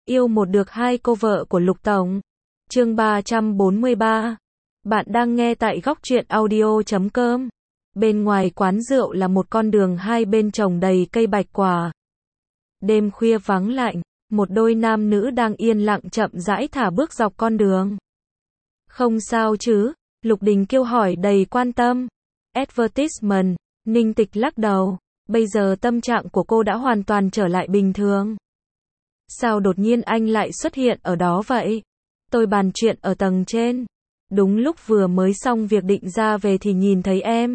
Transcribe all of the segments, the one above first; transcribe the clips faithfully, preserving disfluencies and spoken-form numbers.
Yêu một được hai cô vợ của Lục Tổng. Chương ba trăm bốn mươi ba. Bạn đang nghe tại góc truyện audio chấm com. Bên ngoài quán rượu là một con đường hai bên trồng đầy cây bạch quả. Đêm khuya vắng lạnh, một đôi nam nữ đang yên lặng chậm rãi thả bước dọc con đường. Không sao chứ? Lục Đình Kiêu hỏi đầy quan tâm. Advertisement, Ninh Tịch lắc đầu. Bây giờ tâm trạng của cô đã hoàn toàn trở lại bình thường. Sao đột nhiên anh lại xuất hiện ở đó vậy? Tôi bàn chuyện ở tầng trên. Đúng lúc vừa mới xong việc định ra về thì nhìn thấy em.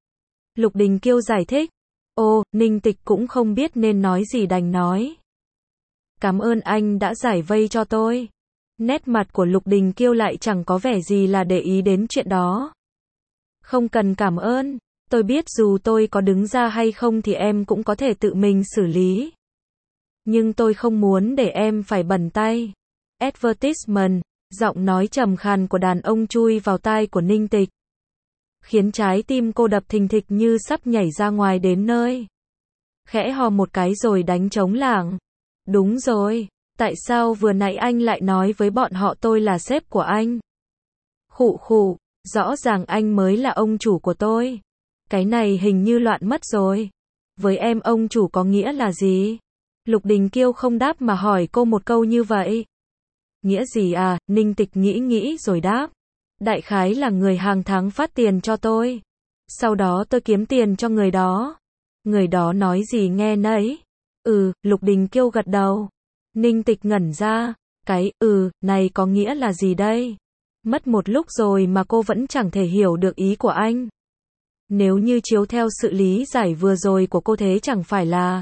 Lục Đình Kiêu giải thích. Ô, Ninh Tịch cũng không biết nên nói gì đành nói. Cảm ơn anh đã giải vây cho tôi. Nét mặt của Lục Đình Kiêu lại chẳng có vẻ gì là để ý đến chuyện đó. Không cần cảm ơn. Tôi biết dù tôi có đứng ra hay không thì em cũng có thể tự mình xử lý. Nhưng tôi không muốn để em phải bẩn tay. Advertisement, giọng nói trầm khàn của đàn ông chui vào tai của Ninh Tịch. Khiến trái tim cô đập thình thịch như sắp nhảy ra ngoài đến nơi. Khẽ hò một cái rồi đánh trống lảng. Đúng rồi, tại sao vừa nãy anh lại nói với bọn họ tôi là sếp của anh? Khụ khụ, rõ ràng anh mới là ông chủ của tôi. Cái này hình như loạn mất rồi. Với em ông chủ có nghĩa là gì? Lục Đình Kiêu không đáp mà hỏi cô một câu như vậy. Nghĩa gì à? Ninh Tịch nghĩ nghĩ rồi đáp. Đại khái là người hàng tháng phát tiền cho tôi. Sau đó tôi kiếm tiền cho người đó. Người đó nói gì nghe nấy. Ừ, Lục Đình Kiêu gật đầu. Ninh Tịch ngẩn ra. Cái, ừ, này có nghĩa là gì đây? Mất một lúc rồi mà cô vẫn chẳng thể hiểu được ý của anh. Nếu như chiếu theo sự lý giải vừa rồi của cô thế chẳng phải là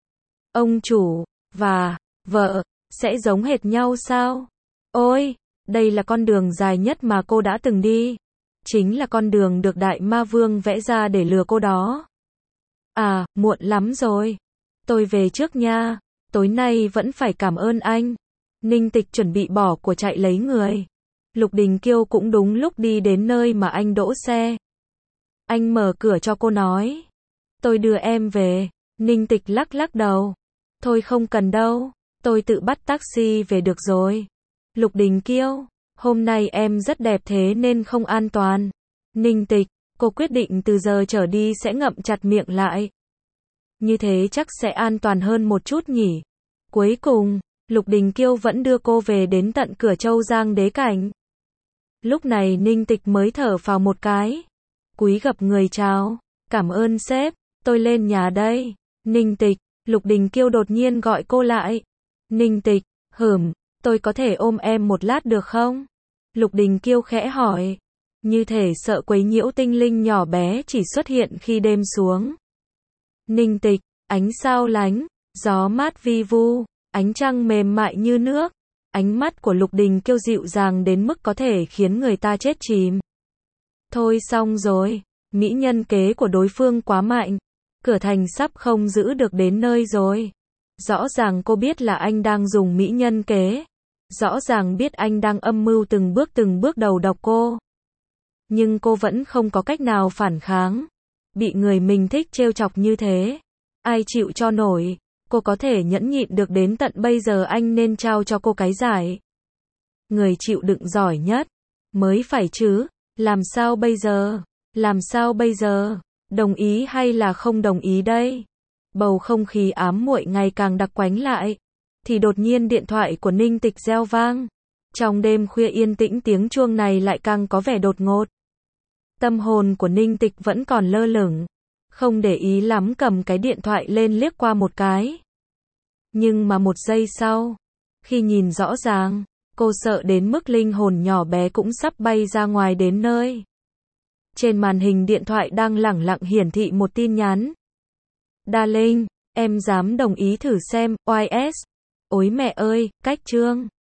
ông chủ và vợ sẽ giống hệt nhau sao? Ôi, đây là con đường dài nhất mà cô đã từng đi. Chính là con đường được Đại Ma Vương vẽ ra để lừa cô đó. À, muộn lắm rồi. Tôi về trước nha. Tối nay vẫn phải cảm ơn anh. Ninh Tịch chuẩn bị bỏ của chạy lấy người. Lục Đình Kiêu cũng đúng lúc đi đến nơi mà anh đỗ xe. Anh mở cửa cho cô nói. Tôi đưa em về. Ninh Tịch lắc lắc đầu. Thôi không cần đâu. Tôi tự bắt taxi về được rồi. Lục Đình Kiêu, hôm nay em rất đẹp thế nên không an toàn. Ninh Tịch, cô quyết định từ giờ trở đi sẽ ngậm chặt miệng lại. Như thế chắc sẽ an toàn hơn một chút nhỉ. Cuối cùng, Lục Đình Kiêu vẫn đưa cô về đến tận cửa Châu Giang Đế Cảnh. Lúc này Ninh Tịch mới thở phào một cái. Cúi gập người chào. Cảm ơn sếp, tôi lên nhà đây. Ninh Tịch, Lục Đình Kiêu đột nhiên gọi cô lại. Ninh Tịch, hửm, tôi có thể ôm em một lát được không? Lục Đình Kiêu khẽ hỏi. Như thể sợ quấy nhiễu tinh linh nhỏ bé chỉ xuất hiện khi đêm xuống. Ninh Tịch, ánh sao lánh, gió mát vi vu, ánh trăng mềm mại như nước. Ánh mắt của Lục Đình Kiêu dịu dàng đến mức có thể khiến người ta chết chìm. Thôi xong rồi, mỹ nhân kế của đối phương quá mạnh. Cửa thành sắp không giữ được đến nơi rồi. Rõ ràng cô biết là anh đang dùng mỹ nhân kế. Rõ ràng biết anh đang âm mưu từng bước từng bước đầu độc cô. Nhưng cô vẫn không có cách nào phản kháng. Bị người mình thích trêu chọc như thế. Ai chịu cho nổi. Cô có thể nhẫn nhịn được đến tận bây giờ anh nên trao cho cô cái giải. Người chịu đựng giỏi nhất. Mới phải chứ. Làm sao bây giờ? Làm sao bây giờ? Đồng ý hay là không đồng ý đây? Bầu không khí ám muội ngày càng đặc quánh lại. Thì đột nhiên điện thoại của Ninh Tịch reo vang. Trong đêm khuya yên tĩnh tiếng chuông này lại càng có vẻ đột ngột. Tâm hồn của Ninh Tịch vẫn còn lơ lửng. Không để ý lắm cầm cái điện thoại lên liếc qua một cái. Nhưng mà một giây sau, khi nhìn rõ ràng, cô sợ đến mức linh hồn nhỏ bé cũng sắp bay ra ngoài đến nơi. Trên màn hình điện thoại đang lẳng lặng hiển thị một tin nhắn. Darling, em dám đồng ý thử xem, o ét. Ôi mẹ ơi, cách chương.